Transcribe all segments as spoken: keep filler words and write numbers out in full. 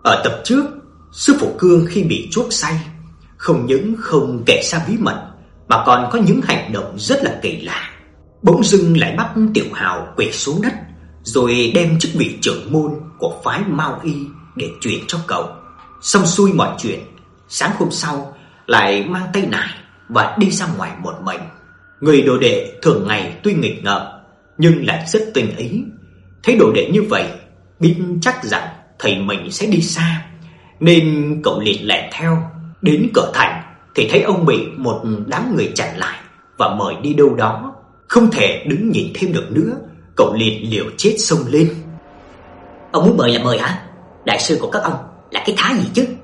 Ở tập trước, sư phụ Cương khi bị chuốc say không những không kể ra bí mật mà còn có những hành động rất là kỳ lạ. Bỗng dưng lại bắt Tiểu Hào quỳ xuống đất, rồi đem chức vị trưởng môn của phái Mao Y để truyền cho cậu. Xong xuôi mọi chuyện, sáng hôm sau lại mang tay nải và đi ra ngoài một mình. Người đồ đệ thường ngày tuy nghịch ngợm nhưng lại rất tinh ý. Thấy đồ đệ như vậy, biết chắc rằng thầy mình sẽ đi xa, nên cậu liền lẻn theo. Đến cửa thành thì thấy ông bị một đám người chặn lại và mời đi đâu đó. Không thể đứng nhìn thêm được nữa, cậu liền liều chết xông lên. Ông muốn mời là mời hả? Đại sư của các ông là cái thá gì chứ?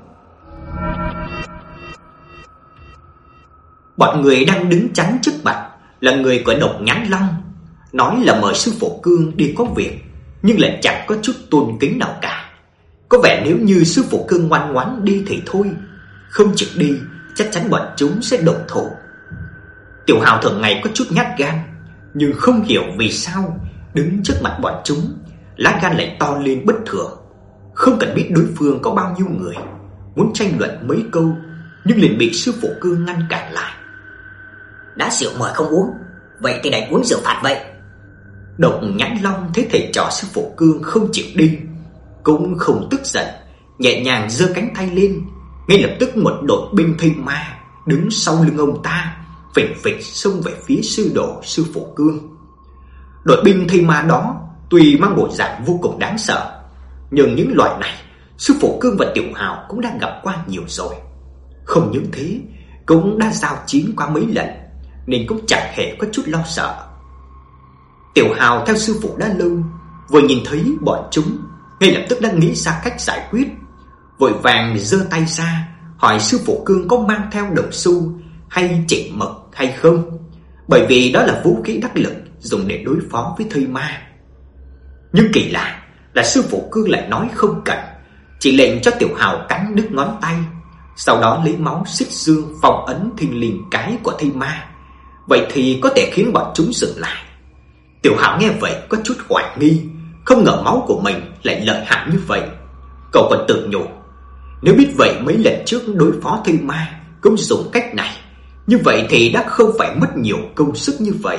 Bọn người đang đứng chắn trước mặt là người của Độc Nhãn Long, nói là mời sư phụ Cương đi có việc, nhưng lại chẳng có chút tôn kính nào cả. Có vẻ nếu như sư phụ Cương ngoan ngoãn đi thì thôi, không chịu đi chắc chắn bọn chúng sẽ động thủ. Tiểu Hào thường ngày có chút nhát gan, nhưng không hiểu vì sao đứng trước mặt bọn chúng, lá gan lại to lên bất thường. Không cần biết đối phương có bao nhiêu người, muốn tranh luận mấy câu nhưng liền bị sư phụ Cương ngăn cản lại. Đã rượu mời không uống, vậy thì đành uống rượu phạt vậy. Độc Nhãn Long thấy thầy trò sư phụ Cương không chịu đi, cũng không tức giận, nhẹ nhàng giơ cánh tay lên. Ngay lập tức một đội binh thây ma đứng sau lưng ông ta phịch phịch xông về phía sư đồ sư phụ Cương. Đội binh thây ma đó tuy mang bộ dạng vô cùng đáng sợ, nhưng những loại này sư phụ Cương và Tiểu Hào cũng đã gặp qua nhiều rồi. Không những thế, cũng đã giao chiến qua mấy lần, nên cũng chẳng hề có chút lo sợ. Tiểu Hào theo sư phụ đã lâu, vừa nhìn thấy bọn chúng, ngay lập tức đã nghĩ ra cách giải quyết. Vội vàng giơ tay ra hỏi sư phụ Cương có mang theo đồng xu hay chỉ mực hay không, bởi vì đó là vũ khí đắc lực dùng để đối phó với thây ma. Nhưng kỳ lạ là sư phụ Cương lại nói không cần, chỉ lệnh cho Tiểu Hào cắn đứt ngón tay, sau đó lấy máu xích dương phong ấn thình lình cái của thây ma. Vậy thì có thể khiến bọn chúng dừng lại. Tiểu Hào nghe vậy có chút hoài nghi, không ngờ máu của mình lại lợi hại như vậy. Cậu còn tự nhủ, nếu biết vậy mấy lần trước đối phó thây ma cũng dùng cách này, như vậy thì đã không phải mất nhiều công sức như vậy.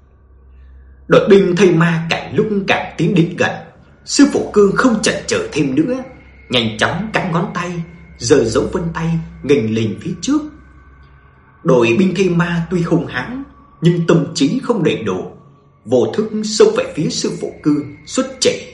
Đội binh thây ma càng lúc càng tiến đến gần. Sư phụ Cương không chần chừ thêm nữa, nhanh chóng cắn ngón tay, giơ dấu vân tay nghênh lên phía trước. Đội binh thây ma tuy hung hãn nhưng tâm trí không đầy đủ, vô thức xông về phía sư phụ Cương xuất chỉ.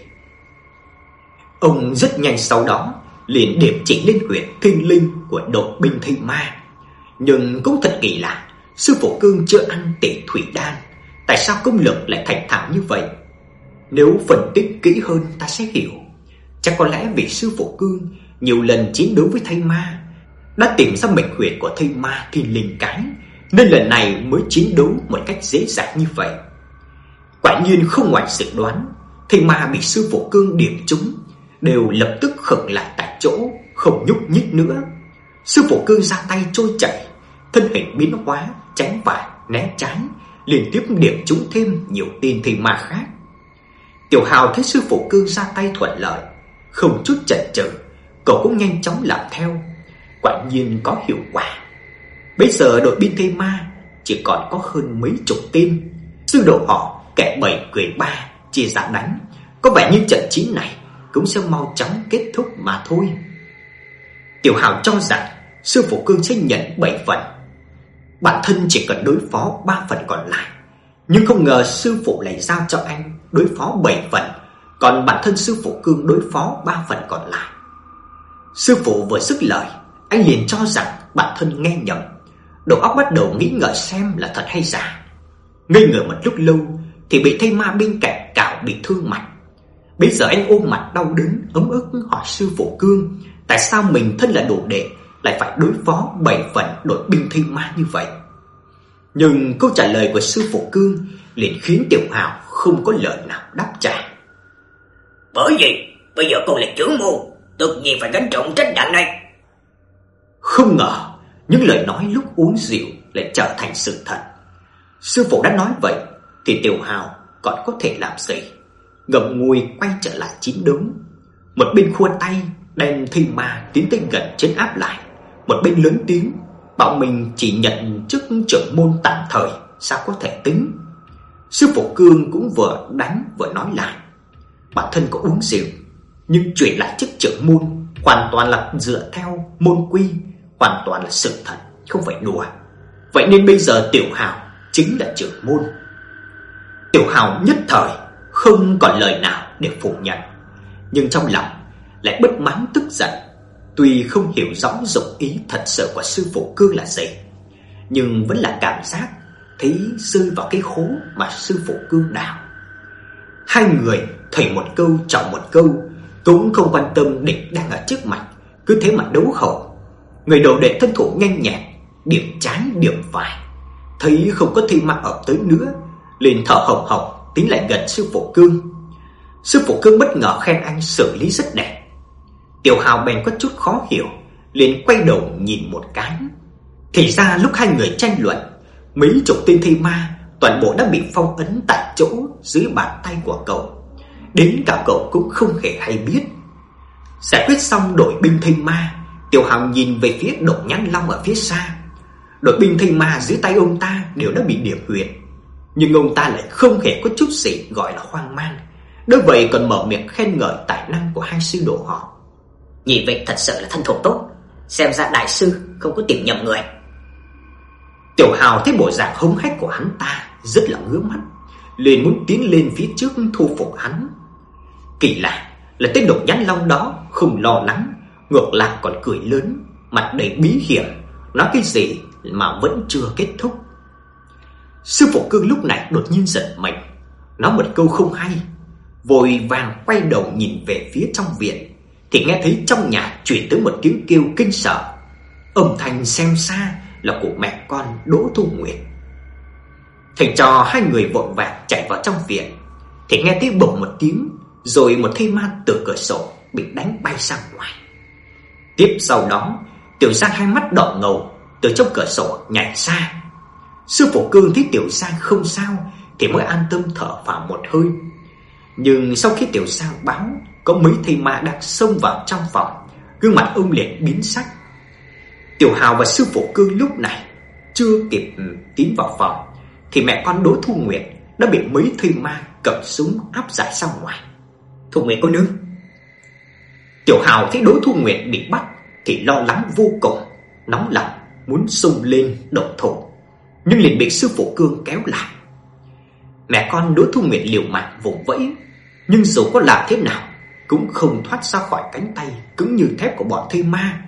Ông rất nhanh sau đó liền điểm chỉ lên huyệt kinh linh của đội binh thây ma. Nhưng cũng thật kỳ lạ, sư phụ Cương chưa ăn tỷ thủy đan, tại sao công lực lại thành thạo như vậy? Nếu phân tích kỹ hơn ta sẽ hiểu, chắc có lẽ vì sư phụ Cương nhiều lần chiến đấu với thây ma, đã tìm ra mệnh huyệt của thây ma thiên linh cái, nên lần này mới chiến đấu một cách dễ dàng như vậy. Quả nhiên không ngoài dự đoán, thây ma bị sư phụ Cương điểm trúng đều lập tức khựng lại tại chỗ, không nhúc nhích nữa. Sư phụ Cương ra tay trôi chảy, thân hình biến hóa, tránh phải né tránh, liên tiếp điểm trúng thêm nhiều tên thây ma khác. Tiểu Hào thấy sư phụ Cương ra tay thuận lợi, không chút chần chừ, cậu cũng nhanh chóng làm theo. Quả nhiên có hiệu quả. Bây giờ đội binh thây ma chỉ còn có hơn mấy chục tên. Sư đồ họ kẻ bảy người ba chia ra đánh, có vẻ như trận chiến này cũng sẽ mau chóng kết thúc mà thôi. Tiểu Hào cho rằng sư phụ Cương sẽ nhận bảy phần, bản thân chỉ cần đối phó ba phần còn lại. Nhưng không ngờ sư phụ lại giao cho anh đối phó bảy phần, còn bản thân sư phụ Cương đối phó ba phần còn lại. Sư phụ vừa dứt lời, anh liền cho rằng bản thân nghe nhầm, đầu óc bắt đầu nghĩ ngợi xem là thật hay giả. Ngây người một lúc lâu thì bị thây ma bên cạnh cào bị thương mặt. Bây giờ anh ôm mặt đau đớn ấm ức hỏi sư phụ Cương, tại sao mình thân là đồ đệ lại phải đối phó bảy phần đội binh thây ma như vậy. Nhưng câu trả lời của sư phụ Cương liền khiến Tiểu Hào không có lời nào đáp trả. Bởi vì bây giờ con là trưởng môn, tất nhiên phải gánh trọng trách nặng này. Không ngờ những lời nói lúc uống rượu lại trở thành sự thật. Sư phụ đã nói vậy thì Tiểu Hào còn có thể làm gì? Ngậm ngùi quay trở lại chiến đấu. Một bên khua tay, đem thi ma tiến tới gần trấn áp lại. Một bên lớn tiếng bảo mình chỉ nhận chức trưởng môn tạm thời, sao có thể tính. Sư phụ Cương cũng vừa đánh vừa nói lại: bản thân có uống rượu, nhưng chuyển lại chức trưởng môn hoàn toàn là dựa theo môn quy, hoàn toàn là sự thật, không phải đùa. Vậy nên bây giờ Tiểu Hào chính là trưởng môn. Tiểu Hào nhất thời không còn lời nào để phủ nhận, nhưng trong lòng lại bất mãn tức giận. Tuy không hiểu rõ dụng ý thật sự của sư phụ Cương là gì, nhưng vẫn là cảm giác thấy rơi vào cái hố mà sư phụ Cương đào. Hai người thầy một câu trò một câu, cũng không quan tâm địch đang ở trước mặt, cứ thế mà đấu khẩu. Người đầu đệ thân thủ nhanh nhẹn, điểm trái điểm phải, thấy không có thi ma ập tới nữa, liền thở hồng hộc tiến lại gần sư phụ Cương. Sư phụ Cương bất ngờ khen anh xử lý rất đẹp. Tiểu Hào bèn có chút khó hiểu, liền quay đầu nhìn một cái. Thì ra lúc hai người tranh luận, mấy chục tên thi ma toàn bộ đã bị phong ấn tại chỗ dưới bàn tay của cậu, đến cả cậu cũng không hề hay biết. Giải quyết xong đội binh thi ma, Tiểu Hào nhìn về phía Độc Nhãn Long ở phía xa. Đội binh thi ma dưới tay ông ta đều đã bị điểm huyệt, nhưng ông ta lại không hề có chút gì gọi là hoang mang, đối vậy còn mở miệng khen ngợi tài năng của hai sư đồ họ. Nhị vị thật sự là thân thủ tốt, xem ra đại sư không có tìm nhầm người. Tiểu Hào thấy bộ dạng hống hách của hắn ta rất là ngứa mắt, liền muốn tiến lên phía trước thu phục hắn. Kỳ lạ là tên Độc Nhãn Long đó không lo lắng, ngược lại còn cười lớn, mặt đầy bí hiểm, nói cái gì mà vẫn chưa kết thúc. Sư phụ Cương lúc này đột nhiên giật mình, nói một câu không hay, vội vàng quay đầu nhìn về phía trong viện, thì nghe thấy trong nhà truyền tới một tiếng kêu kinh sợ. Âm thanh xem xa là của mẹ con Đỗ Thu Nguyệt. Thầy trò hai người vội vàng chạy vào trong viện, thì nghe thấy bổng một tiếng, rồi một thi ma từ cửa sổ bị đánh bay ra ngoài. Tiếp sau đó, Tiểu Giang hai mắt đỏ ngầu từ trong cửa sổ nhảy ra. Sư phụ Cương thấy Tiểu Giang không sao thì mới an tâm thở phào một hơi. Nhưng sau khi Tiểu Giang báo có mấy thi ma đang xông vào trong phòng, gương mặt ông liền biến sắc. Tiểu Hào và sư phụ Cương lúc này chưa kịp tiến vào phòng, thì mẹ con Đỗ Thu Nguyệt đã bị mấy thi ma cầm súng áp giải ra ngoài. Thu Nguyệt cô nương. Tiểu Hào thấy Đỗ Thu Nguyệt bị bắt thì lo lắng vô cùng, nóng lòng muốn xông lên động thủ, nhưng liền bị sư phụ Cương kéo lại. Mẹ con Đỗ Thu Nguyệt liều mạng vùng vẫy, nhưng dù có làm thế nào cũng không thoát ra khỏi cánh tay cứng như thép của bọn thi ma.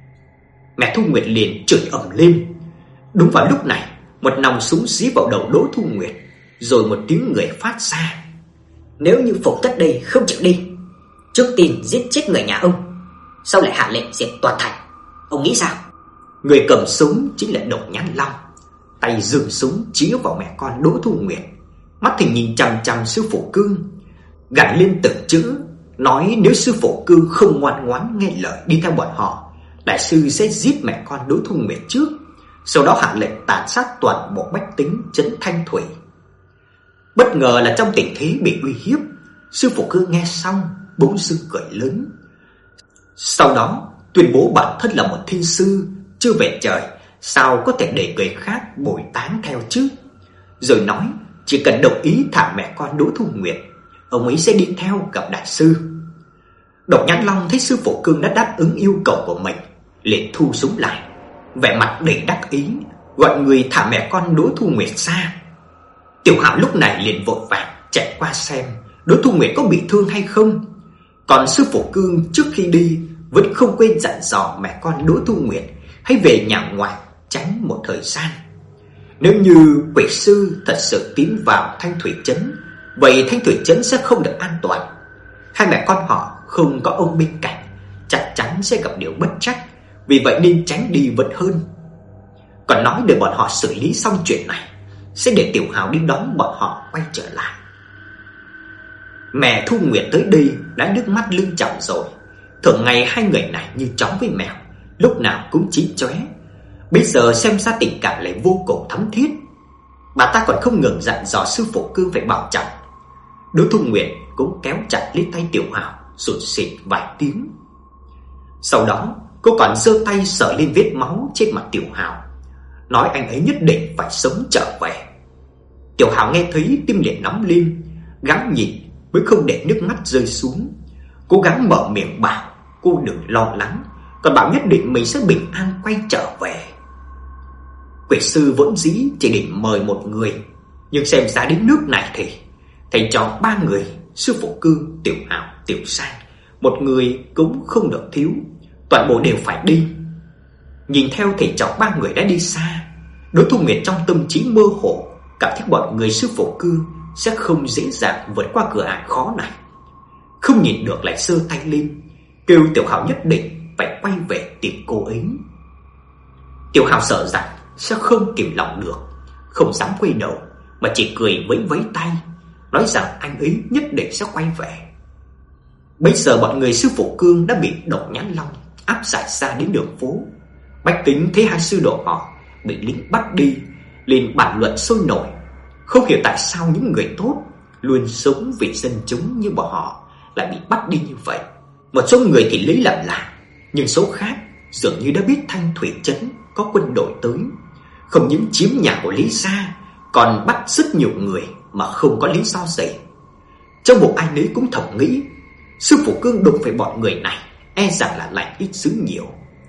Mẹ Thu Nguyệt liền chửi ầm lên. Đúng vào lúc này, một nòng súng dí vào đầu Đỗ Thu Nguyệt, rồi một tiếng người phát ra: nếu như Phục Tất đây không chịu đi, trước tiên giết chết người nhà ông, sau lại hạ lệnh diệt toàn thành, ông nghĩ sao? Người cầm súng chính là Độc Nhãn Long, tay giương súng chĩa vào mẹ con Đỗ Thu Nguyệt, mắt thì nhìn chằm chằm sư phụ Cương, gằn lên từng chữ, nói nếu sư phụ Cương không ngoan ngoãn nghe lời đi theo bọn họ, đại sư sẽ giết mẹ con Đỗ Thu Nguyệt trước, sau đó hạ lệnh tàn sát toàn bộ bách tính trấn Thanh Thủy. Bất ngờ là trong tình thế bị uy hiếp, sư phụ Cương nghe xong bỗng dưng cười lớn, sau đó tuyên bố bản thân là một thiên sư chưa về trời, sao có thể để người khác bồi táng theo chứ, rồi nói chỉ cần đồng ý thả mẹ con Đỗ Thu Nguyệt, ông ấy sẽ đi theo gặp đại sư. Độc Nhãn Long thấy sư phụ Cương đã đáp ứng yêu cầu của mình, liền thu súng lại, vẻ mặt đầy đắc ý, gọi người thả mẹ con Đỗ Thu Nguyệt ra. Tiểu Hạo lúc này liền vội vàng chạy qua xem Đỗ Thu Nguyệt có bị thương hay không. Còn sư phụ Cương trước khi đi vẫn không quên dặn dò mẹ con Đỗ Thu Nguyệt hãy về nhà ngoại tránh một thời gian. Nếu như quỷ sư thật sự tiến vào Thanh Thủy trấn, vậy Thanh Thủy trấn sẽ không được an toàn. Hai mẹ con họ không có ông bên cạnh, chắc chắn sẽ gặp điều bất trắc, vì vậy nên tránh đi vẫn hơn. Còn nói để bọn họ xử lý xong chuyện này, sẽ để Tiểu Hào đi đón bọn họ quay trở lại. Mẹ Thu Nguyệt tới đây đã nước mắt lưng tròng rồi. Thường ngày hai người này như chó với mèo, lúc nào cũng chí chóe, bây giờ xem ra tình cảm lại vô cùng thắm thiết. Bà ta còn không ngừng dặn dò sư phụ Cương phải bảo trọng. Đỗ Thu Nguyệt cũng kéo chặt lấy tay Tiểu Hào, sụt sịt vài tiếng. Sau đó cô còn giơ tay sờ lên vết máu trên mặt Tiểu Hào, nói anh ấy nhất định phải sống trở về. Tiểu Hào nghe thấy tim liền nóng lên, gắng nhịn mới không để nước mắt rơi xuống. Cố gắng mở miệng bảo cô đừng lo lắng, còn bảo nhất định mình sẽ bình an quay trở về. Quỷ sư vốn dĩ chỉ định mời một người, nhưng xem ra đến nước này thì thầy trò ba người, sư phụ Cương, Tiểu Hào, Tiểu Sang, một người cũng không được thiếu, toàn bộ đều phải đi. Nhìn theo thầy trò ba người đã đi xa, Đỗ Thu Nguyệt trong tâm trí mơ hồ cảm thấy bọn người sư phụ Cương sẽ không dễ dàng vượt qua cửa ải khó này. Không nhìn được lại giơ tay lên, kêu Tiểu Hào nhất định phải quay về tìm cô ấy. Tiểu Hào sợ rằng sẽ không kìm lòng được, không dám quay đầu, mà chỉ cười vẫy vẫy tay, nói rằng anh ấy nhất định sẽ quay về. Bây giờ bọn người sư phụ Cương đã bị Độc Nhãn Long áp giải ra đến đường phố. Bách tính thấy hai sư đồ họ bị lính bắt đi, liền bàn luận sôi nổi, không hiểu tại sao những người tốt luôn sống vì dân chúng như bọn họ lại bị bắt đi như vậy. Một số người thì lấy làm lạ, nhưng số khác dường như đã biết Thanh Thủy trấn có quân đội tới, không những chiếm nhà của Lý gia, còn bắt rất nhiều người mà không có lý do gì. Trong bụng ai nấy cũng thầm nghĩ, sư phụ Cương đụng phải bọn người này e rằng là lành ít dữ nhiều.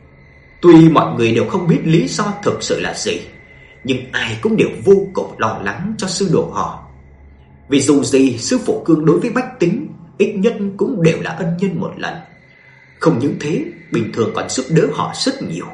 Tuy mọi người đều không biết lý do thực sự là gì, nhưng ai cũng đều vô cùng lo lắng cho sư đồ họ. Vì dù gì sư phụ Cương đối với bách tính ít nhất cũng đều là ân nhân một lần, không những thế bình thường còn giúp đỡ họ rất nhiều.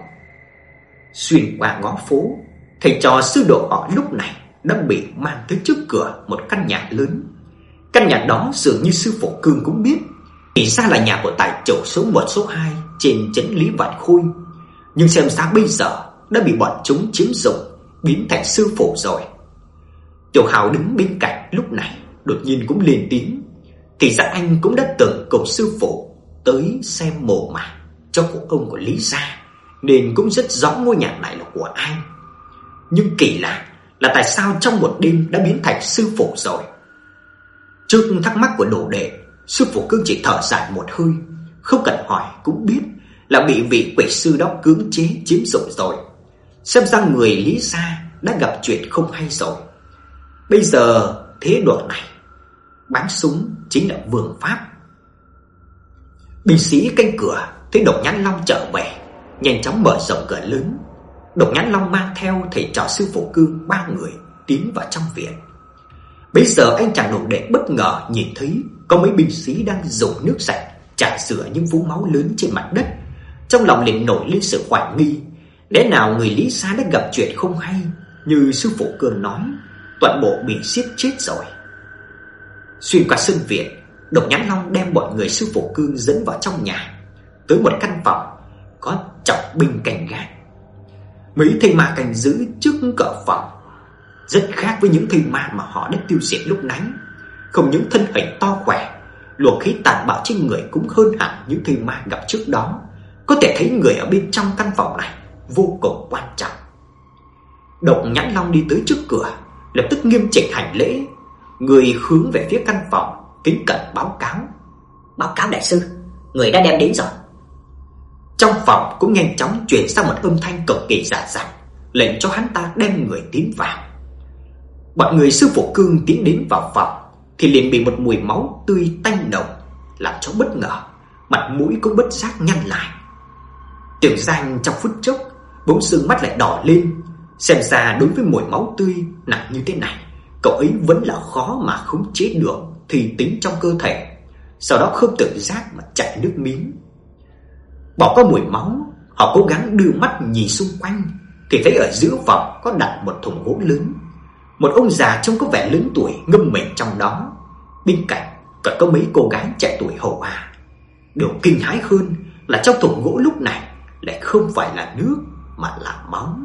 Xuyên qua ngõ phố, thầy trò sư đồ họ lúc này đã bị mang tới trước cửa một căn nhà lớn. Căn nhà đó dường như sư phụ Cương cũng biết, thì ra là nhà của tài chủ số một số hai trên trấn Lý Vạn Khôi, nhưng xem ra bây giờ đã bị bọn chúng chiếm dụng, biến thành sư phụ rồi. Tiểu Hào đứng bên cạnh lúc này đột nhiên cũng lên tiếng, thì ra anh cũng đã từng cùng sư phụ tới xem mồ mả cho cụ ông của Lý gia, nên cũng rất rõ ngôi nhà này là của ai. Nhưng kỳ lạ là tại sao trong một đêm đã biến thành sư phụ rồi? Trước thắc mắc của đồ đệ, sư phụ Cương chỉ thở dài một hơi, không cần hỏi cũng biết là bị vị quỷ sư đó cưỡng chế chiếm dụng rồi. Xem ra người Lý gia đã gặp chuyện không hay rồi. Bây giờ thế độ này, bắn súng chính là vương pháp. Binh sĩ canh cửa thấy Độc Nhãn Long trở về, nhanh chóng mở rộng cửa lớn. Độc Nhãn Long mang theo thầy trò sư phụ Cương ba người tiến vào trong viện. Bây giờ anh chàng đồ đệ bất ngờ nhìn thấy có mấy binh sĩ đang dùng nước sạch chải rửa những vũng máu lớn trên mặt đất. Trong lòng liền nổi lên sự hoài nghi, lẽ nào người Lý gia đã gặp chuyện không hay như sư phụ Cương nói, toàn bộ bị giết chết rồi. Xuyên qua sân viện, Độc Nhãn Long đem bọn người sư phụ Cương dẫn vào trong nhà, tới một căn phòng có trọng binh canh gác. Mấy thây ma canh giữ trước cửa phòng, rất khác với những thây ma mà họ đã tiêu diệt lúc nãy. Không những thân hình to khỏe, luồng khí tàn bạo trên người cũng hơn hẳn những thây ma gặp trước đó. Có thể thấy người ở bên trong căn phòng này vô cùng quan trọng. Độc Nhãn Long đi tới trước cửa, lập tức nghiêm chỉnh hành lễ, người hướng về phía căn phòng, kính cẩn báo cáo. Báo cáo đại sư, người đã đem đến rồi. Trong phòng cũng nhanh chóng truyền ra một âm thanh cực kỳ giả dặn, lệnh cho hắn ta đem người tiến vào. Bọn người sư phụ Cương tiến đến vào phòng thì liền bị một mùi máu tươi tanh nồng làm cho bất ngờ, mặt mũi cũng bất giác nhăn lại. Tiểu Giang trong phút chốc bỗng dưng mắt lại đỏ lên, xem ra đối với mùi máu tươi nặng như thế này, cậu ấy vẫn là khó mà khống chế được thì tính trong cơ thể. Sau đó không tự giác mà chảy nước miếng. Bỏ qua mùi máu, họ cố gắng đưa mắt nhìn xung quanh thì thấy ở giữa phòng có đặt một thùng gỗ lớn. Một ông già trông có vẻ lớn tuổi ngâm mình trong đó, bên cạnh còn có mấy cô gái trẻ tuổi hầu hạ. Điều kinh hãi hơn là trong thùng gỗ lúc này lại không phải là nước mà là máu.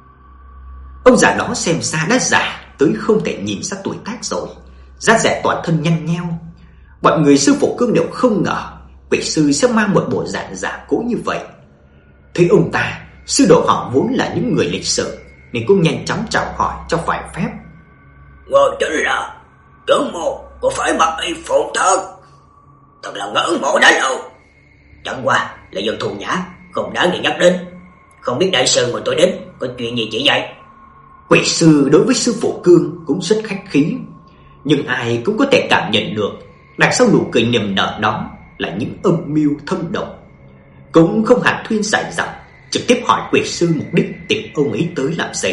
Ông già đó xem ra đã già tới không thể nhìn ra tuổi tác rồi, da dẻ toàn thân nhăn nheo. Bọn người sư phụ Cương đều không ngờ quỷ sư sẽ mang một bộ dạng giả cũ như vậy. Thấy ông ta, sư đồ họ vốn là những người lịch sự nên cũng nhanh chóng chào hỏi cho phải phép. Ngồi chính là trưởng môn có phải mặc y phục thật, thật là ngưỡng mộ đã lâu. Chẳng qua là dân thù nhã, không đáng để nhắc đến. Không biết đại sư mà tôi đến có chuyện gì chỉ dạy? Quỷ sư đối với sư phụ Cương cũng rất khách khí, nhưng ai cũng có thể cảm nhận được đằng sau nụ cười niềm nở đó là những âm mưu thâm độc. Cũng không hẳn thuyên giải rằng, trực tiếp hỏi quỷ sư mục đích tìm ông ấy tới làm gì.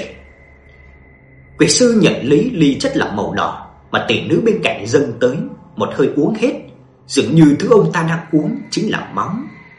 Quỷ sư nhận lấy ly chất lỏng màu đỏ mà tỷ nữ bên cạnh dâng tới, một hơi uống hết, dường như thứ ông ta đang uống chính là máu.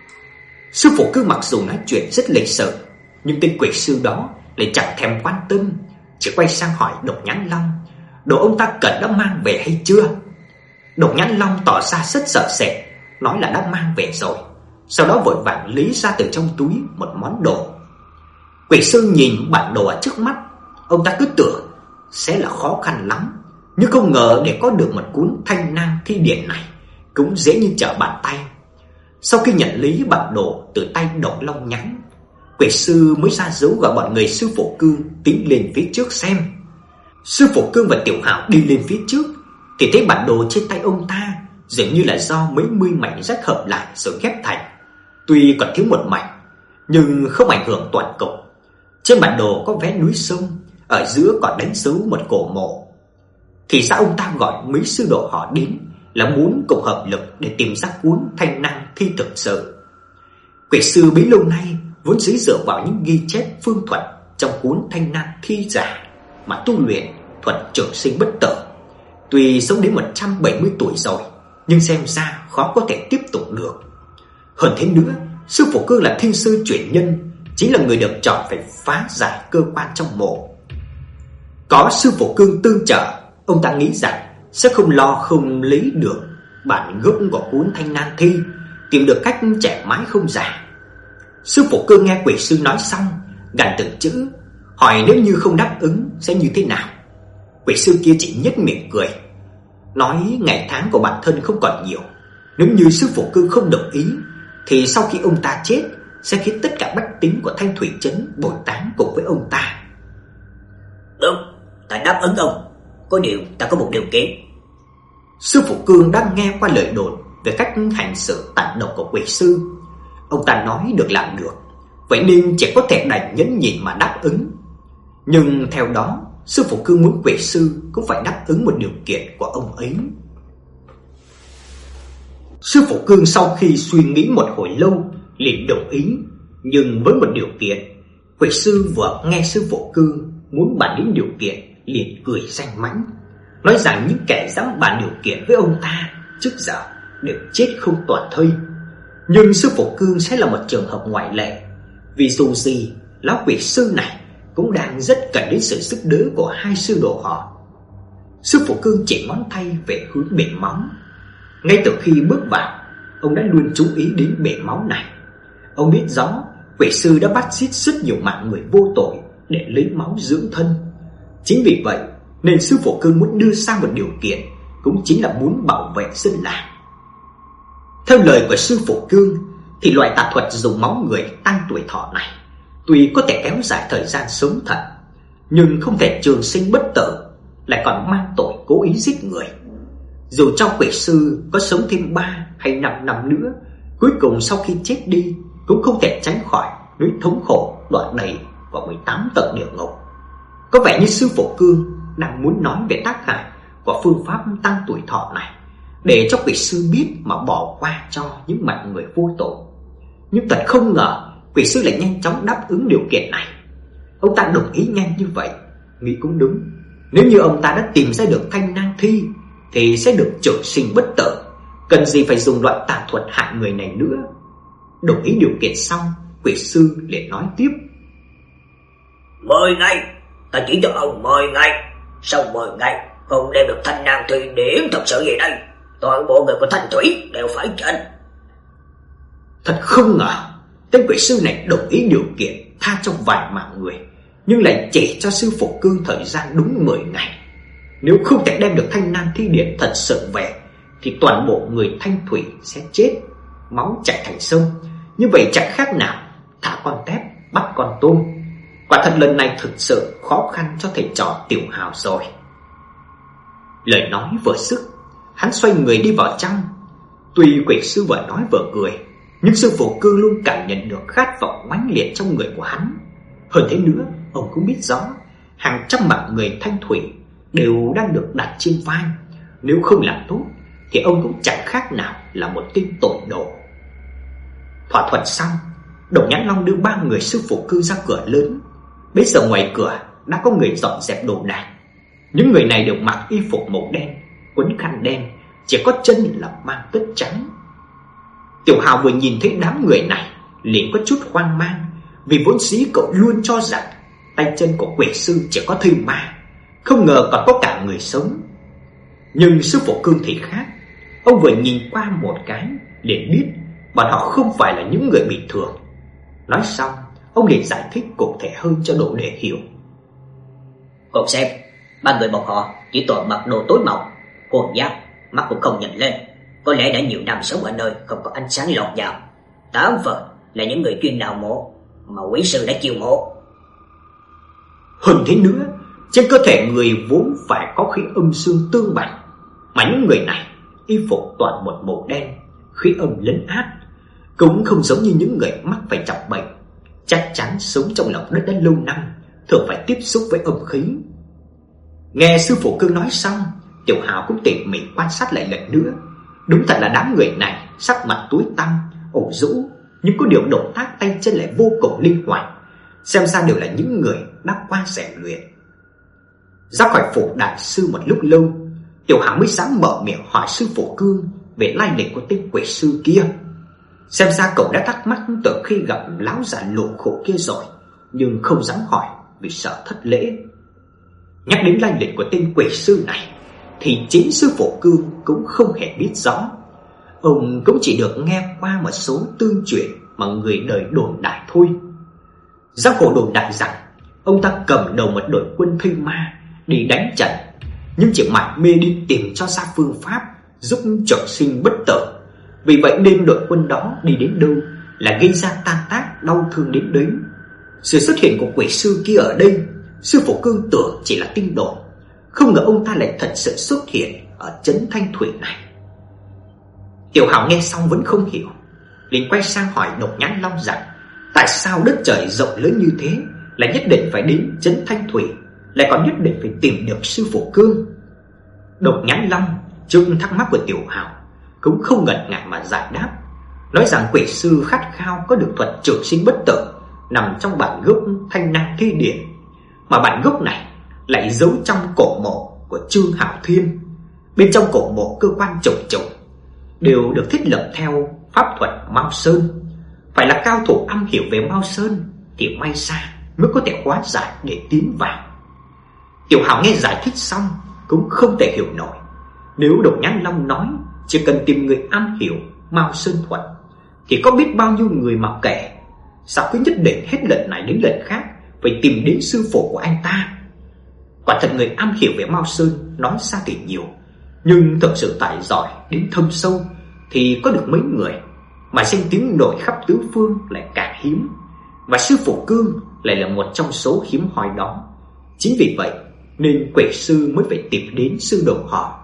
Sư phụ Cương mặc dù nói chuyện rất lịch sự, nhưng tên quỷ sư đó lại chẳng thèm quan tâm, chỉ quay sang hỏi Độc Nhãn Long đồ ông ta cần đã mang về hay chưa. Độc Nhãn Long tỏ ra rất sợ sệt, nói là đã mang về rồi, sau đó vội vàng lấy ra từ trong túi một món đồ. Quỷ sư nhìn bản đồ ở trước mắt, ông ta cứ tưởng sẽ là khó khăn lắm, nhưng không ngờ để có được một cuốn Thanh Nang Thi Điển này cũng dễ như trở bàn tay. Sau khi nhận lấy bản đồ từ tay Độc Long Nhãn, quỷ sư mới ra dấu gọi bọn người sư phụ Cương tiến lên phía trước xem. Sư phụ Cương và Tiểu Hạo đi lên phía trước thì thấy bản đồ trên tay ông ta dường như là do mấy mươi mảnh rách hợp lại rồi ghép thành. Tuy còn thiếu một mảnh, nhưng không ảnh hưởng toàn cục. Trên bản đồ có vẽ núi sông, ở giữa còn đánh dấu một cổ mộ. Thì ra ông ta gọi mấy sư đồ họ đến là muốn cùng hợp lực để tìm ra cuốn Thanh Nang Thi thực sự. Quỷ sư bấy lâu nay vốn dĩ dựa vào những ghi chép phương thuật trong cuốn Thanh Nang Thi giả mà tu luyện thuật trường sinh bất tử. Tuy sống đến một trăm bảy mươi tuổi rồi, nhưng xem ra khó có thể tiếp tục được. Hơn thế nữa, sư phụ Cương là thiên sư chuyển nhân, chính là người được chọn phải phá giải cơ quan trong mộ. Có sư phụ Cương tương trợ, ông ta nghĩ rằng sẽ không lo không lấy được bản gốc của cuốn Thanh Nang Thi, tìm được cách trẻ mãi không già. Sư phụ Cương nghe quỷ sư nói xong, gằn từng chữ, hỏi nếu như không đáp ứng sẽ như thế nào. Quỷ sư kia chỉ nhếch miệng cười, nói ngày tháng của bản thân không còn nhiều, nếu như sư phụ Cương không đồng ý thì sau khi ông ta chết sẽ khiến tất cả bách tính của Thanh Thủy trấn bồi táng cùng với ông ta. Đúng, ta đáp ứng ông. Có điều ta có một điều kiện. Sư phụ Cương đang nghe qua lời đồn về cách hành xử tàn độc của quỷ sư. Ông ta nói được làm được, vậy nên chỉ có thể đành nhẫn nhịn mà đáp ứng. Nhưng theo đó, sư phụ Cương muốn quỷ sư cũng phải đáp ứng một điều kiện của ông ấy. Sư phụ Cương sau khi suy nghĩ một hồi lâu liền đồng ý, nhưng với một điều kiện. Quỷ sư vừa nghe sư phụ Cương muốn bàn đến điều kiện liền cười danh mãnh, nói rằng những kẻ dám bàn điều kiện với ông ta trước giờ đều chết không toàn thây. Nhưng sư phụ Cương sẽ là một trường hợp ngoại lệ, vì dù gì lão quỷ sư này cũng đang rất cần đến sự giúp đỡ của hai sư đồ họ. Sư phụ Cương chỉ ngón tay về hướng bể máu. Ngay từ khi bước vào, ông đã luôn chú ý đến bể máu này. Ông biết rõ quỷ sư đã bắt giết rất nhiều mạng người vô tội để lấy máu dưỡng thân. Chính vì vậy nên sư phụ Cương muốn đưa ra một điều kiện, cũng chính là muốn bảo vệ dân làng. Theo lời của sư phụ Cương thì loại tà thuật dùng máu người tăng tuổi thọ này tuy có thể kéo dài thời gian sống thật, nhưng không thể trường sinh bất tử, lại còn mang tội cố ý giết người. Dù cho quỷ sư có sống thêm ba hay năm năm nữa, cuối cùng sau khi chết đi cũng không thể tránh khỏi nỗi thống khổ đọa đầy vào mười tám tầng địa ngục. Có vẻ như sư phụ Cương đang muốn nói về tác hại của phương pháp tăng tuổi thọ này, để cho quỷ sư biết mà bỏ qua cho những mạng người vô tội. Nhưng thật không ngờ quỷ sư lại nhanh chóng đáp ứng điều kiện này. Ông ta đồng ý nhanh như vậy, nghĩ cũng đúng. Nếu như ông ta đã tìm ra được Thanh Nang Thi thì sẽ được trường sinh bất tử, cần gì phải dùng loại tà thuật hại người này nữa. Đồng ý điều kiện xong, quỷ sư liền nói tiếp: Mười ngày, ta chỉ cho ông mười ngày. Sau mười ngày không đem được Thanh Nang Thi Điển thật sự gì đây, toàn bộ người của Thanh Thủy đều phải chết. Thật không ngờ tên quỷ sư này đồng ý điều kiện tha cho vài mạng người, nhưng lại chỉ cho sư phụ Cương thời gian đúng mười ngày. Nếu không thể đem được Thanh Nang Thi Điển thật sự về thì toàn bộ người Thanh Thủy sẽ chết, máu chảy thành sông. Như vậy chẳng khác nào thả con tép bắt con tôm. Quả thật lần này thực sự khó khăn cho thầy trò Tiểu Hào rồi. Lời nói vừa dứt, hắn xoay người đi vào trong. Tuy quỷ sư vừa nói vừa cười, Nhưng sư phụ Cương luôn cảm nhận được khát vọng mãnh liệt trong người của hắn. Hơn thế nữa, ông cũng biết rõ hàng trăm mạng người Thanh Thủy đều đang được đặt trên vai. Nếu không làm tốt thì ông cũng chẳng khác nào là một tên tội đồ. Thỏa thuận xong, Đồng Nhãn Long đưa ba người sư phụ Cương ra cửa lớn. Bây giờ ngoài cửa đã có người dọn dẹp đồ đạc. Những người này đều mặc y phục màu đen, quấn khăn đen, chỉ có chân là mang tất trắng. Tiểu Hào vừa nhìn thấy đám người này liền có chút hoang mang, vì vốn dĩ cậu luôn cho rằng tay chân của quỷ sư chỉ có thây ma, không ngờ còn có cả người sống. Nhưng sư phụ Cương thì khác. Ông vừa nhìn qua một cái liền biết bọn họ không phải là những người bình thường. Nói xong, ông liền giải thích cụ thể hơn cho Đồ Đệ hiểu. Cậu xem, ba người bọn họ chỉ toàn mặc đồ tối màu, quần giáp, mắt cũng không nhìn lên, có lẽ đã nhiều năm sống ở nơi không có ánh sáng lọt vào. Tám phần là những người chuyên đào mộ mà quý sư đã chiêu mộ. Hơn thế nữa, trên cơ thể người vốn phải có khí âm dương tương bạch, mà những người này y phục toàn một màu đen, khí âm lấn át, cũng không giống như những người mắc phải trọng bệnh, chắc chắn sống trong lòng đất đã lâu năm, thường phải tiếp xúc với âm khí. Nghe sư phụ Cương nói xong, Tiểu Hào cũng tỉ mỉ quan sát lại lần nữa. Đúng thật là đám người này sắc mặt tối tăm, ủ rũ, nhưng có điều động tác tay chân lại vô cùng linh hoạt, xem ra đều là những người đã qua rèn luyện. Ra khỏi phủ đại sư một lúc lâu, Tiểu Hào mới dám mở miệng hỏi sư phụ Cương về lai lịch của tên quỷ sư kia. Xem ra cậu đã thắc mắc từ khi gặp lão già lộ khổ kia rồi, nhưng không dám hỏi vì sợ thất lễ. Nhắc đến lai lịch của tên quỷ sư này thì chính sư phụ Cương cũng không hề biết rõ. Ông cũng chỉ được nghe qua một số tương truyền mà người đời đồn đại thôi. Giang hồ đồn đại rằng ông ta cầm đầu một đội quân thây ma đi đánh trận, nhưng chỉ mải mê đi tìm cho ra phương pháp giúp trường sinh bất tử. Vì vậy nên đội quân đó đi đến đâu là gây ra tan tác đau thương đến đấy. Sự xuất hiện của quỷ sư kia ở đây, sư phụ Cương tưởng chỉ là tin đồn, không ngờ ông ta lại thật sự xuất hiện ở trấn Thanh Thủy này. Tiểu Hào nghe xong vẫn không hiểu, liền quay sang hỏi Độc Nhãn Long rằng tại sao đất trời rộng lớn như thế lại nhất định phải đến trấn Thanh Thủy, lại còn nhất định phải tìm được sư phụ Cương. Độc Nhãn Long trước thắc mắc của Tiểu Hào cũng không ngần ngại mà giải đáp, nói rằng quỷ sư khát khao có được thuật trường sinh bất tử nằm trong bản gốc Thanh Năng Thi Điển, mà bản gốc này lại giấu trong cổ mộ của Trương Hạo Thiên. Bên trong cổ mộ cơ quan trùng trùng đều được thiết lập theo pháp thuật Mao Sơn. Phải là cao thủ am hiểu về Mao Sơn thì may ra mới có thể hóa giải để tiến vào. Tiểu Hào nghe giải thích xong cũng không thể hiểu nổi. Nếu Độc Nhãn Long nói chỉ cần tìm người am hiểu Mao Sơn thuật thì có biết bao nhiêu người mà kể, sao cứ nhất định hết lần này đến lần khác phải tìm đến sư phụ của anh ta. Quả thật người am hiểu về Mao Sơn nói ra thì nhiều, nhưng thực sự tài giỏi đến thâm sâu thì có được mấy người, mà danh tiếng nổi khắp tứ phương lại càng hiếm, và sư phụ Cương lại là một trong số hiếm hoi đó. Chính vì vậy nên quỷ sư mới phải tìm đến sư đồ họ.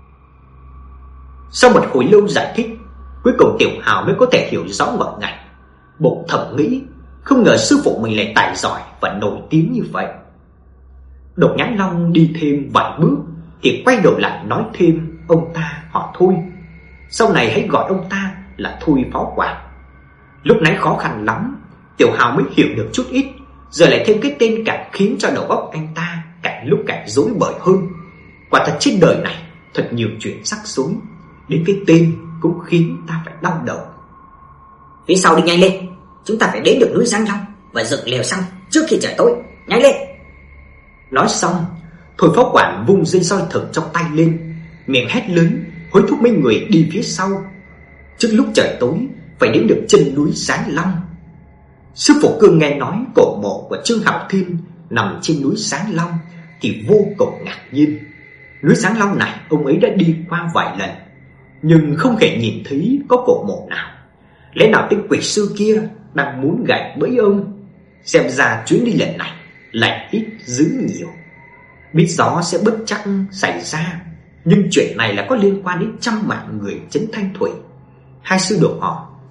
Sau một hồi lâu giải thích, cuối cùng Tiểu Hào mới có thể hiểu rõ ngọn ngành. Bụng thầm nghĩ, không ngờ sư phụ mình lại tài giỏi và nổi tiếng như vậy. Độc Nhãn Long đi thêm vài bước thì quay đầu lại nói thêm ông ta họ Thôi, sau này hãy gọi ông ta là Thôi Phó Quản. Lúc nãy khó khăn lắm Tiểu Hào mới hiểu được chút ít, giờ lại thêm cái tên càng khiến cho đầu óc anh ta càng lúc càng rối bời hơn. Quả thật trên đời này thật nhiều chuyện rắc rối, đến cái tên cũng khiến ta phải đau đầu. Phía sau đi nhanh lên, chúng ta phải đến được núi Giang Long và dựng lều xong trước khi trời tối. Nhanh lên. Nói xong, Thôi Phó Quản vung dây roi thừng trong tay lên, miệng hét lớn hối thúc mấy người đi phía sau. Trước lúc trời tối phải đến được chân núi Giáng Long. Sư phụ Cương nghe nói cổ mộ của Trương Hạo Thiên nằm trên núi Giáng Long thì vô cùng ngạc nhiên. Núi Giáng Long này ông ấy đã đi qua vài lần, nhưng không hề nhìn thấy có cổ mộ nào. Lẽ nào tên quỷ sư kia đang muốn gài bẫy ông? Xem ra chuyến đi lần này lành ít dữ nhiều. Biết rõ sẽ bất chắc xảy ra, nhưng chuyện này là có liên quan đến trăm mạng người trấn Thanh Thủy. Hai sư đồ họ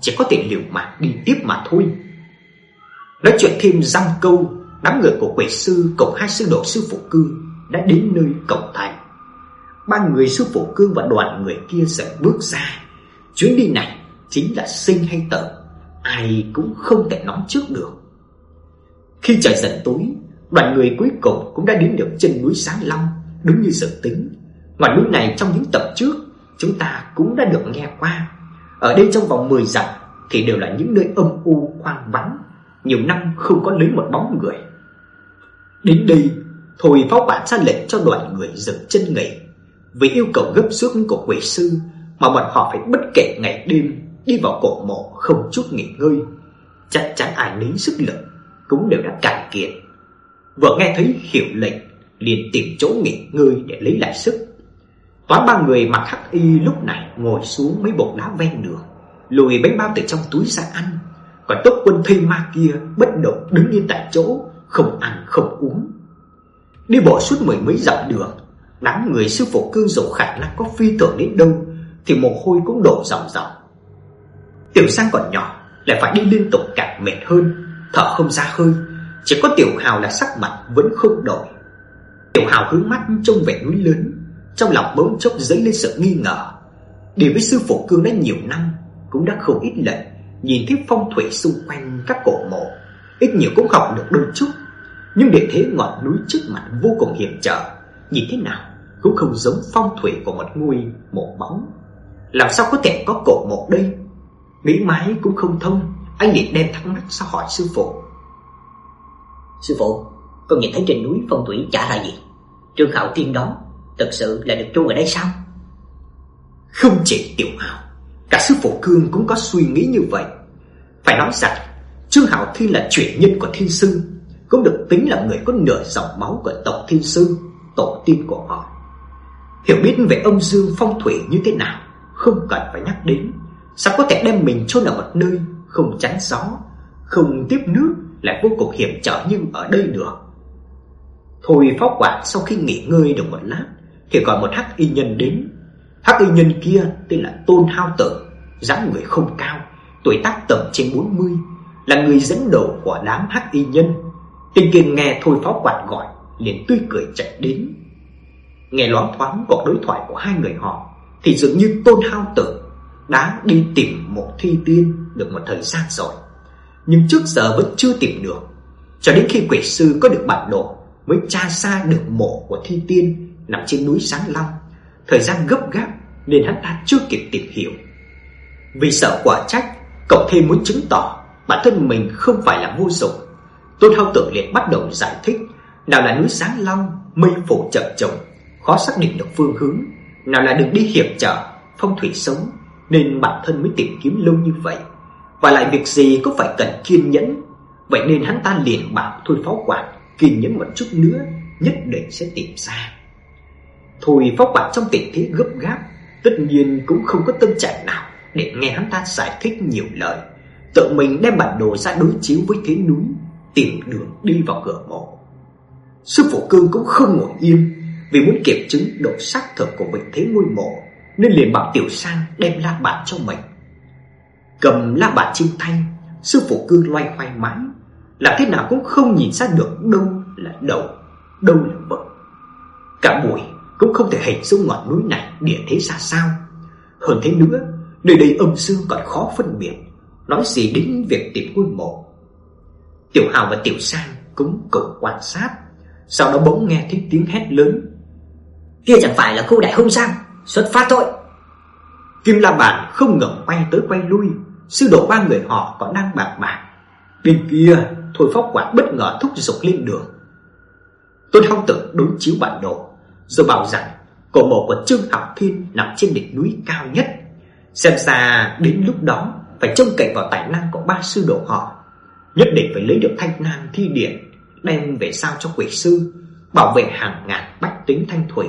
chỉ có thể liều mạng đi tiếp mà thôi. Nói chuyện thêm dăm câu, đám người của quỷ sư cùng hai sư đồ sư phụ Cương đã đến nơi cổng thành. Ba người sư phụ Cương và đoàn người kia dần bước ra. Chuyến đi này chính là sinh hay tử, ai cũng không thể nói trước được. Khi trời dần tối, đoàn người cuối cùng cũng đã đến được chân núi Sáng Long. Đúng như dự tính, ngọn núi này trong những tập trước chúng ta cũng đã được nghe qua. Ở đây trong vòng mười dặm thì đều là những nơi âm u hoang vắng, nhiều năm không có lấy một bóng người. Đến đây, Thôi Pháo Bản ra lệnh cho đoàn người dừng chân nghỉ. Vì yêu cầu gấp rút của quỷ sư mà bọn họ phải bất kể ngày đêm đi vào cổ mộ không chút nghỉ ngơi. Chắc chắn ai nấy sức lực cũng đều đã cạn kiệt. Vừa nghe thấy hiệu lệnh, liền tìm chỗ nghỉ ngơi để lấy lại sức. Toán ba người mặc hắc y lúc này ngồi xuống mấy bột đá ven đường, lùi bánh bao từ trong túi ra ăn. Còn Tốc Quân thây ma kia bất động đứng yên tại chỗ, không ăn không uống. Đi bộ suốt mười mấy dặm đường, đám người sư phụ Cương dẫu khả năng có phi thường đến đâu thì mồ hôi cũng đổ ròng ròng. Tiểu Sang còn nhỏ lại phải đi liên tục càng mệt hơn, thở không ra hơi. Chỉ có Tiểu Hào là sắc mặt vẫn không đổi. Tiểu Hào hướng mắt trông về núi lớn, trong lòng bỗng chốc dấy lên sự nghi ngờ. Đi với sư phụ Cương đã nhiều năm, cũng đã không ít lần nhìn thấy phong thủy xung quanh các cổ mộ, ít nhiều cũng học được đôi chút. Nhưng để thế ngọn núi trước mặt vô cùng hiểm trở, nhìn thế nào cũng không giống phong thủy của một ngôi mộ báu. Làm sao có thể có cổ mộ đây? Nghĩ mãi cũng không thông, anh liền đem thắc mắc sao hỏi sư phụ. Sư phụ, con nhìn thấy trên núi phong thủy chả ra gì. Trương Hạo Thiên đó thật sự là được chôn ở đây sao? Không chỉ Tiểu Hào, cả sư phụ Cương cũng có suy nghĩ như vậy. Phải nói rằng Trương Hạo Thiên là truyền nhân của Thiên Sư, cũng được tính là người có nửa dòng máu của tộc Thiên Sư, tổ tiên của họ. Hiểu biết về âm dương phong thủy như thế nào không cần phải nhắc đến. Sao có thể đem mình chôn ở một nơi không chắn gió, không tiếp nước, lại vô cùng hiểm trở như ở đây được? Thôi Pháo Quản sau khi nghỉ ngơi được một lát thì gọi một hắc y nhân đến. Hắc y nhân kia tên là Tôn Hao Tử, dáng người không cao, tuổi tác tầm trên bốn mươi, là người dẫn đầu của đám hắc y nhân. Tên kia nghe Thôi Pháo Quản gọi liền tươi cười chạy đến. Nghe loáng thoáng cuộc đối thoại của hai người họ thì dường như Tôn Hao Tử đã đi tìm mộ thi tiên được một thời gian rồi, nhưng trước giờ vẫn chưa tìm được. Cho đến khi quỷ sư có được bản đồ mới tra ra được mộ của thi tiên nằm trên núi Sáng Long. Thời gian gấp gáp nên hắn ta chưa kịp tìm hiểu. Vì sợ quả trách, cậu thêm muốn chứng tỏ bản thân mình không phải là vô dụng, Tôn Hao Tử liền bắt đầu giải thích nào là núi Sáng Long mây phủ chập chồng, khó xác định được phương hướng, nào là đường đi hiểm trở, phong thủy xấu, nên bản thân mới tìm kiếm lâu như vậy. Và lại việc gì cũng phải cần kiên nhẫn. Vậy nên hắn ta liền bảo Thôi Pháo Quản kiên nhẫn một chút nữa, nhất định sẽ tìm ra. Thôi Pháo Quản trong tình thế gấp gáp, tất nhiên cũng không có tâm trạng nào để nghe hắn ta giải thích nhiều lời. Tự mình đem bản đồ ra đối chiếu với thế núi, tìm đường đi vào cửa mộ. Sư phụ Cương cũng không ngồi yên, vì muốn kiểm chứng độ xác thực của vị thế ngôi mộ, nên liền bảo Tiểu Sang đem la bàn cho mình. Cầm la bàn trên tay, sư phụ Cương loay hoay mãi, là thế nào cũng không nhìn ra được đâu là đầu, đâu là vực. Cả buổi cũng không thể hình dung ngọn núi này địa thế ra sao. Hơn thế nữa, nơi đây âm dương còn khó phân biệt, nói gì đến việc tìm ngôi mộ. Tiểu Hào và Tiểu Sang cũng cùng quan sát. Sau đó bỗng nghe thấy tiếng hét lớn: kia chẳng phải là khu đại hung sao? Xuất phát thôi! Kim la bàn không ngừng quay tới quay lui, sư đồ ba người họ còn đang bạc bạc. Bên kia Thôi Pháo Quản bất ngờ thúc giục lên đường. Tôn Hao Tử đối chiếu bản đồ rồi bảo rằng cổ mộ của Trương Hạo Thiên nằm trên đỉnh núi cao nhất. Xem ra đến lúc đó phải trông cậy vào tài năng của ba sư đồ họ, nhất định phải lấy được Thanh Nam Thi Điển đem về sao cho quỷ sư, bảo vệ hàng ngàn bách tính Thanh Thủy.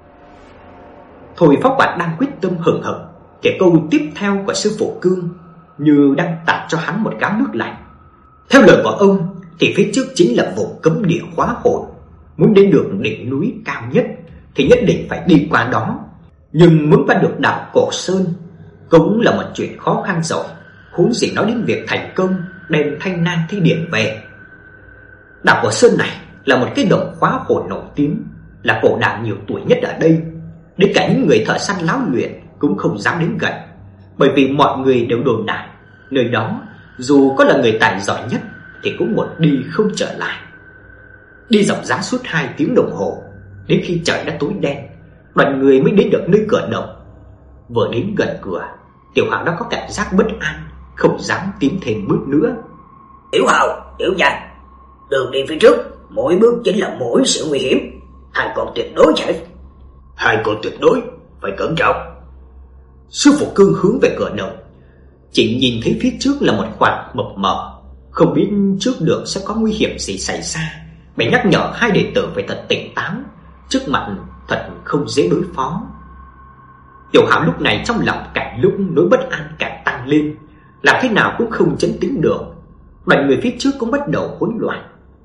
Thôi Pháo Quản đang quyết tâm hừng hực thì câu tiếp theo của sư phụ Cương như đang tạt cho hắn một gáo nước lạnh. Theo lời của ông thì phía trước chính là vùng cấm địa khóa hồn. Muốn đến được đỉnh núi cao nhất thì nhất định phải đi qua đó. Nhưng muốn qua được đảo Cổ Sơn cũng là một chuyện khó khăn rồi. huống gì nói đến việc thành công đem Thanh Nang thi điển về. Đảo Cổ Sơn này là một cái động khóa hồn nổi tiếng, là cổ đảo nhiều tuổi nhất ở đây. Đến cả những người thợ săn lão luyện cũng không dám đến gần, bởi vì mọi người đều đồn đại nơi đó dù có là người tài giỏi nhất thì cũng một đi không trở lại. Đi dọc dáng suốt hai tiếng đồng hồ, đến khi trời đã tối đen, đoàn người mới đến được nơi cửa động. Vừa đến gần cửa, Tiểu Hạo đã có cảm giác bất an, không dám tiến thêm bước nữa. Tiểu Hạo, Tiểu Danh, đường đi phía trước, mỗi bước chính là mỗi sự nguy hiểm. Hai con tuyệt đối chứ? Hai con tuyệt đối, phải cẩn trọng. Sư phụ Cương hướng về cửa động, chỉ nhìn thấy phía trước là một khoảng mập mờ, không biết trước đường sẽ có nguy hiểm gì xảy ra. Bèn nhắc nhở hai đệ tử phải thật tỉnh táo, trước mặt thật không dễ đối phó. Tiểu Hạo lúc này trong lòng càng lúc nỗi bất an càng tăng lên, làm thế nào cũng không chấn tĩnh được. Đoàn người phía trước cũng bắt đầu hỗn loạn.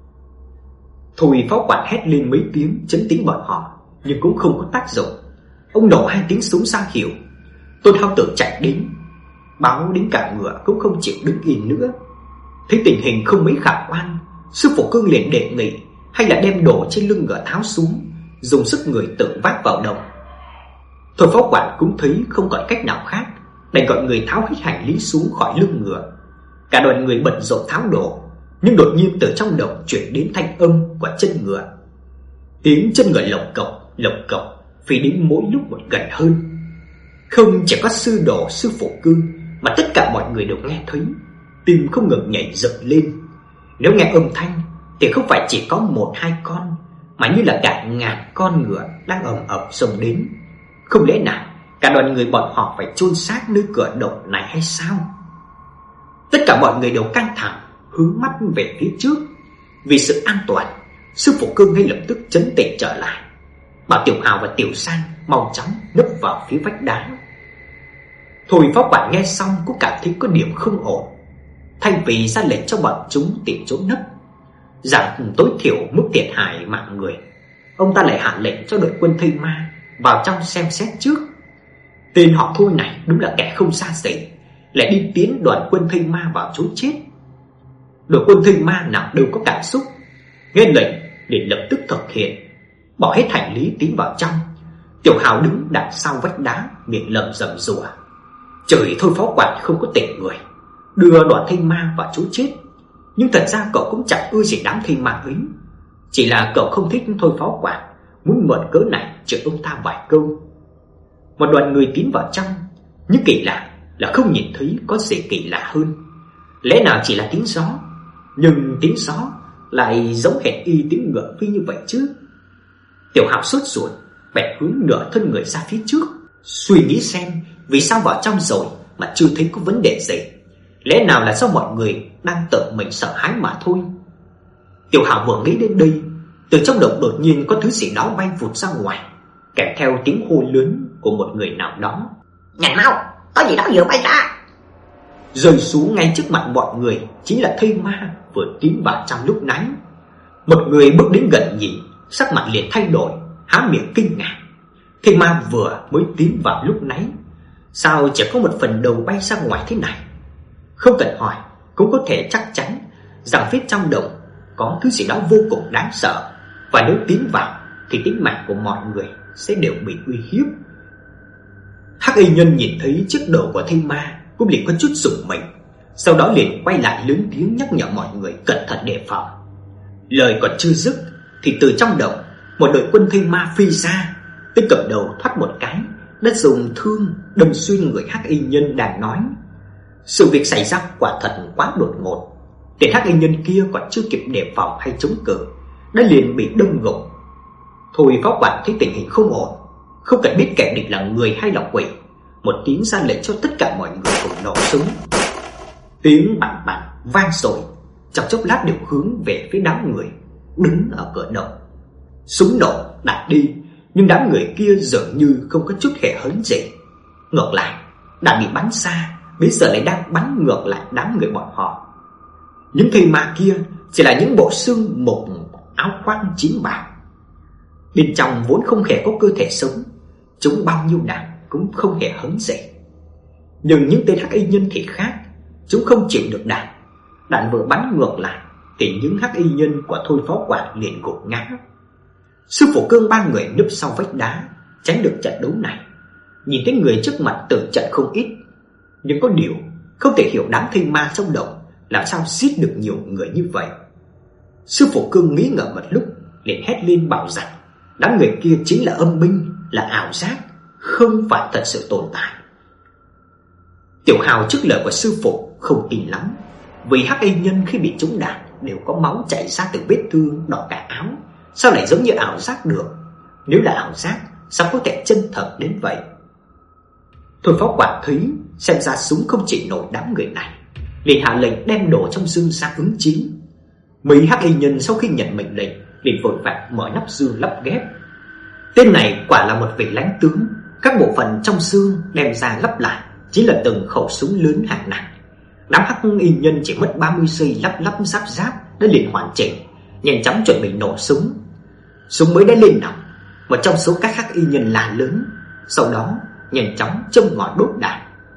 Thôi Pháo Quản hét lên mấy tiếng chấn tĩnh bọn họ, nhưng cũng không có tác dụng. Ông nổ hai tiếng súng ra hiệu. Tôn Hao Tử chạy đến, báo đến cả ngựa cũng không chịu đứng yên nữa. Thấy tình hình không mấy khả quan, sư phụ Cương liền đề nghị hay là đem đồ trên lưng ngựa tháo xuống, dùng sức người tự vác vào động. Thôi Pháo Quản cũng thấy không còn cách nào khác, đành gọi người tháo hết hành lý xuống khỏi lưng ngựa. Cả đoàn người bận rộn tháo đồ, nhưng đột nhiên từ trong động chuyển đến thanh âm của chân ngựa. Tiếng chân ngựa lộc cộc, lộc cộc phi đến mỗi lúc một gần hơn. Không chỉ có sư đồ sư phụ Cương, mà tất cả mọi người đều nghe thấy, tim không ngừng nhảy dựng lên. Nếu nghe âm thanh thì không phải chỉ có một hai con, mà như là cả ngàn con ngựa đang ầm ầm xông đến. Không lẽ nào cả đoàn người bọn họ phải chôn xác nơi cửa động này hay sao? Tất cả mọi người đều căng thẳng, hướng mắt về phía trước. Vì sự an toàn, sư phụ Cương ngay lập tức trấn tĩnh trở lại, bảo Tiểu Hào và Tiểu Sang mau chóng nấp vào phía vách đá. Thôi Pháo Quản nghe xong cũng cảm thấy có điểm không ổn. Thay vì ra lệnh cho bọn chúng tìm chỗ nấp, rằng tối thiểu mức thiệt hại mạng người, ông ta lại hạ lệnh cho đội quân Thây Ma vào trong xem xét trước. Tên họ Thôi này đúng là kẻ không xa gì, lại đi tiến đoàn quân Thây Ma vào chỗ chết. Đội quân Thây Ma nào đâu có cảm xúc, nghe lệnh để lập tức thực hiện, bỏ hết hành lý tiến vào trong. Tiểu Hào đứng đằng sau vách đá, miệng lẩm rẩm rủa: trời, Thôi Pháo Quản không có tệ người, đưa đoàn Thây Ma vào chỗ chết. Nhưng thật ra cậu cũng chẳng ưa gì đám Thây Ma ấy, chỉ là cậu không thích Thôi Pháo Quản, muốn mượn cớ này chửi ông ta vài câu. Một đoàn người tiến vào trong, nhưng kỳ lạ là không nhìn thấy có gì kỳ lạ hơn. Lẽ nào chỉ là tiếng gió, nhưng tiếng gió lại giống hệt y tiếng ngựa phi như vậy chứ. Tiểu Hạo sốt ruột, bèn hướng nửa thân người ra phía trước, suy nghĩ xem vì sao vào trong rồi mà chưa thấy có vấn đề gì. Lẽ nào là do mọi người đang tự mình sợ hãi mà thôi. Tiểu Hạo vừa nghĩ đến đây, từ trong động đột nhiên có thứ gì đó bay vụt ra ngoài, kèm theo tiếng hô lớn của một người nào đó: nhanh mau, có gì đó vừa bay ra. Rơi xuống ngay trước mặt mọi người chính là Thây Ma vừa tiến vào trong lúc nãy. Một người bước đến gần nhìn, sắc mặt liền thay đổi, há miệng kinh ngạc. Thây Ma vừa mới tiến vào lúc nãy, sao chỉ có một phần đầu bay ra ngoài thế này? Không cần hỏi cũng có thể chắc chắn rằng phía trong động có thứ gì đó vô cùng đáng sợ, và nếu tiến vào thì tính mạng của mọi người sẽ đều bị uy hiếp. Hắc Y Nhân nhìn thấy chiếc đầu của Thây Ma cũng liền có chút giật mình, sau đó liền quay lại lớn tiếng nhắc nhở mọi người cẩn thận đề phòng. Lời còn chưa dứt thì từ trong động một đội quân Thây Ma phi ra. Tên cầm đầu thoát một cái đã dùng thương đâm xuyên người Hắc Y Nhân đang nói. Sự việc xảy ra quả thật quá đột ngột. Tên Hắc Y Nhân kia còn chưa kịp đề phòng hay chống cự đã liền bị đâm gục. Thôi Pháo Quản thấy tình hình không ổn, không cần biết kẻ địch là người hay là quỷ, một tiếng ra lệnh cho tất cả mọi người cùng nổ súng. Tiếng bắn bắn vang rồi, trong chốc lát đều hướng về phía đám người đứng ở cửa động. Súng nổ đặt đi, nhưng đám người kia dường như không có chút hề hấn gì. Ngược lại, đã bị bắn xa, bây giờ lại đang bắn ngược lại đám người bọn họ. Những Thây Ma kia chỉ là những bộ xương một áo khoác chín bạc, bên trong vốn không hề có cơ thể sống, chúng bao nhiêu đạn cũng không hề hấn gì. Nhưng những tên Hắc Y Nhân thì khác, Chúng không chịu được đạn. Đạn vừa bắn ngược lại thì những hắc y nhân của Thôi Phó Quản liền gục ngã. Sư Phụ Cương ba người núp sau vách đá, tránh được trận đấu này. Nhìn thấy người trước mặt tử trận không ít, nhưng có điều không thể hiểu đám thây ma trong động làm sao giết được nhiều người như vậy. Sư Phụ Cương nghĩ ngợi một lúc, liền hét lên bảo rằng đám người kia chính là âm binh, là ảo giác, không phải thật sự tồn tại. Tiểu Hào trước lời của sư phụ không tin lắm, vì hắc y nhân khi bị trúng đạn đều có máu chảy ra từ vết thương đỏ cả áo, sao lại giống như ảo giác được? Nếu là ảo giác, sao có thể chân thật đến vậy? Thôi Phó Quản thấy xem ra súng không chỉ nổi đám người này, liền hạ lệnh đem đồ trong dương ra ứng chiến. Mấy hắc y nhân sau khi nhận mệnh lệnh liền vội vàng mở nắp dương lắp ghép. Tên này quả là một vị lãnh tướng, các bộ phận trong xương đem ra lắp lại chính là từng khẩu súng lớn hạng nặng. Đám hắc y nhân chỉ mất ba mươi giây lắp lắp ráp ráp đã liền hoàn chỉnh, nhanh chóng chuẩn bị nổ súng. Súng mới đã lên nòng, một trong số các hắc y nhân la lớn, sau đó nhanh chóng châm ngòi đốt đạn.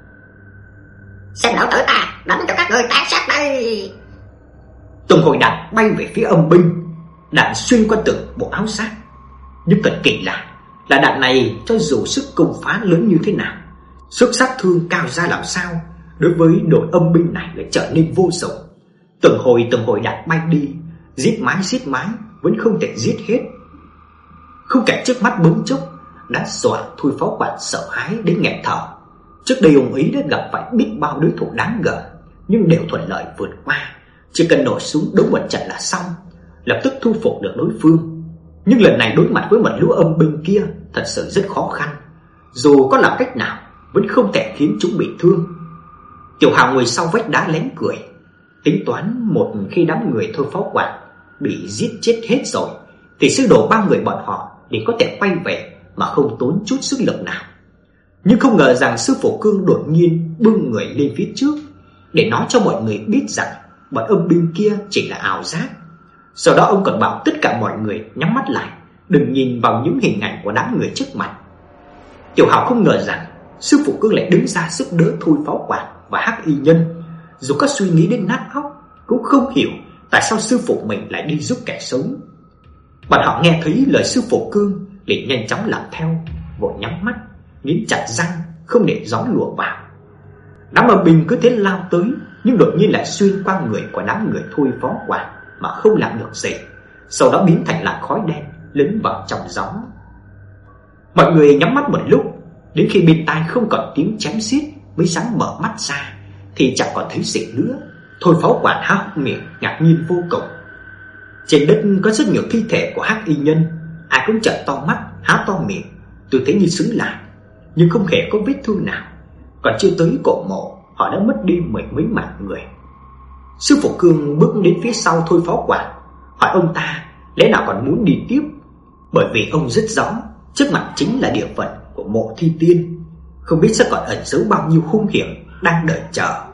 Xem lão tử ta đánh cho các ngươi tàn sát đây! Từng hồi đạn bay về phía âm binh, đạn xuyên qua từng bộ áo giáp. Nhưng thật kỳ lạ là đạn này cho dù sức công phá lớn như thế nào, sức sát thương cao ra làm sao, đối với đội âm binh này lại trở nên vô dụng. Từng hồi từng hồi đạn bay đi, giết mái giết mái vẫn không thể giết hết. Khung cảnh trước mắt bỗng chốc đã dọa Thôi Phó Quản sợ hãi đến nghẹt thở. Trước đây ông ấy đã gặp phải biết bao đối thủ đáng gờm, nhưng đều thuận lợi vượt qua, chỉ cần nổ súng đấu một trận là xong, lập tức thu phục được đối phương. Nhưng lần này đối mặt với một lũ âm binh kia thật sự rất khó khăn, dù có làm cách nào vẫn không thể khiến chúng bị thương. Tiểu Hào ngồi sau vách đá lén cười, tính toán một khi đám người Thôi Phó Quản bị giết chết hết rồi thì sư đồ ba người bọn họ để có thể quay về mà không tốn chút sức lực nào. Nhưng không ngờ rằng sư phụ Cương đột nhiên bưng người lên phía trước để nói cho mọi người biết rằng bọn âm binh kia chỉ là ảo giác. Sau đó ông còn bảo tất cả mọi người nhắm mắt lại, đừng nhìn vào những hình ảnh của đám người trước mặt. Tiểu Hào không ngờ rằng sư phụ Cương lại đứng ra giúp đỡ Thôi Phó Quản và hắc y nhân. Dù có suy nghĩ đến nát óc cũng không hiểu tại sao sư phụ mình lại đi giúp kẻ sống. Bọn họ nghe thấy lời sư phụ Cương liền nhanh chóng làm theo, vội nhắm mắt, nghiến chặt răng không để gió lùa vào. Đám âm binh cứ thế lao tới, nhưng đột nhiên lại xuyên qua người của đám người Thôi Phó Quản mà không làm được gì, sau đó biến thành làn khói đen lấn vào trong gió. Mọi người nhắm mắt một lúc, đến khi bên tai không còn tiếng chém xiết mới dám mở mắt ra thì chẳng còn thấy gì nữa. Thôi Phó Quản há hốc miệng ngạc nhiên vô cùng. Trên đất có rất nhiều thi thể của hắc y nhân, ai cũng trợn to mắt há to miệng, tôi thấy như xứng lại, nhưng không hề có vết thương nào. Còn chưa tới cổ mộ, họ đã mất đi mười mấy mạng người. Sư phụ Cương bước đến phía sau Thôi Phó Quản, hỏi ông ta lẽ nào còn muốn đi tiếp, bởi vì ông rất rõ trước mặt chính là địa phận của mộ thi tiên, không biết sẽ còn ẩn giấu bao nhiêu hung hiểm đang đợi chờ.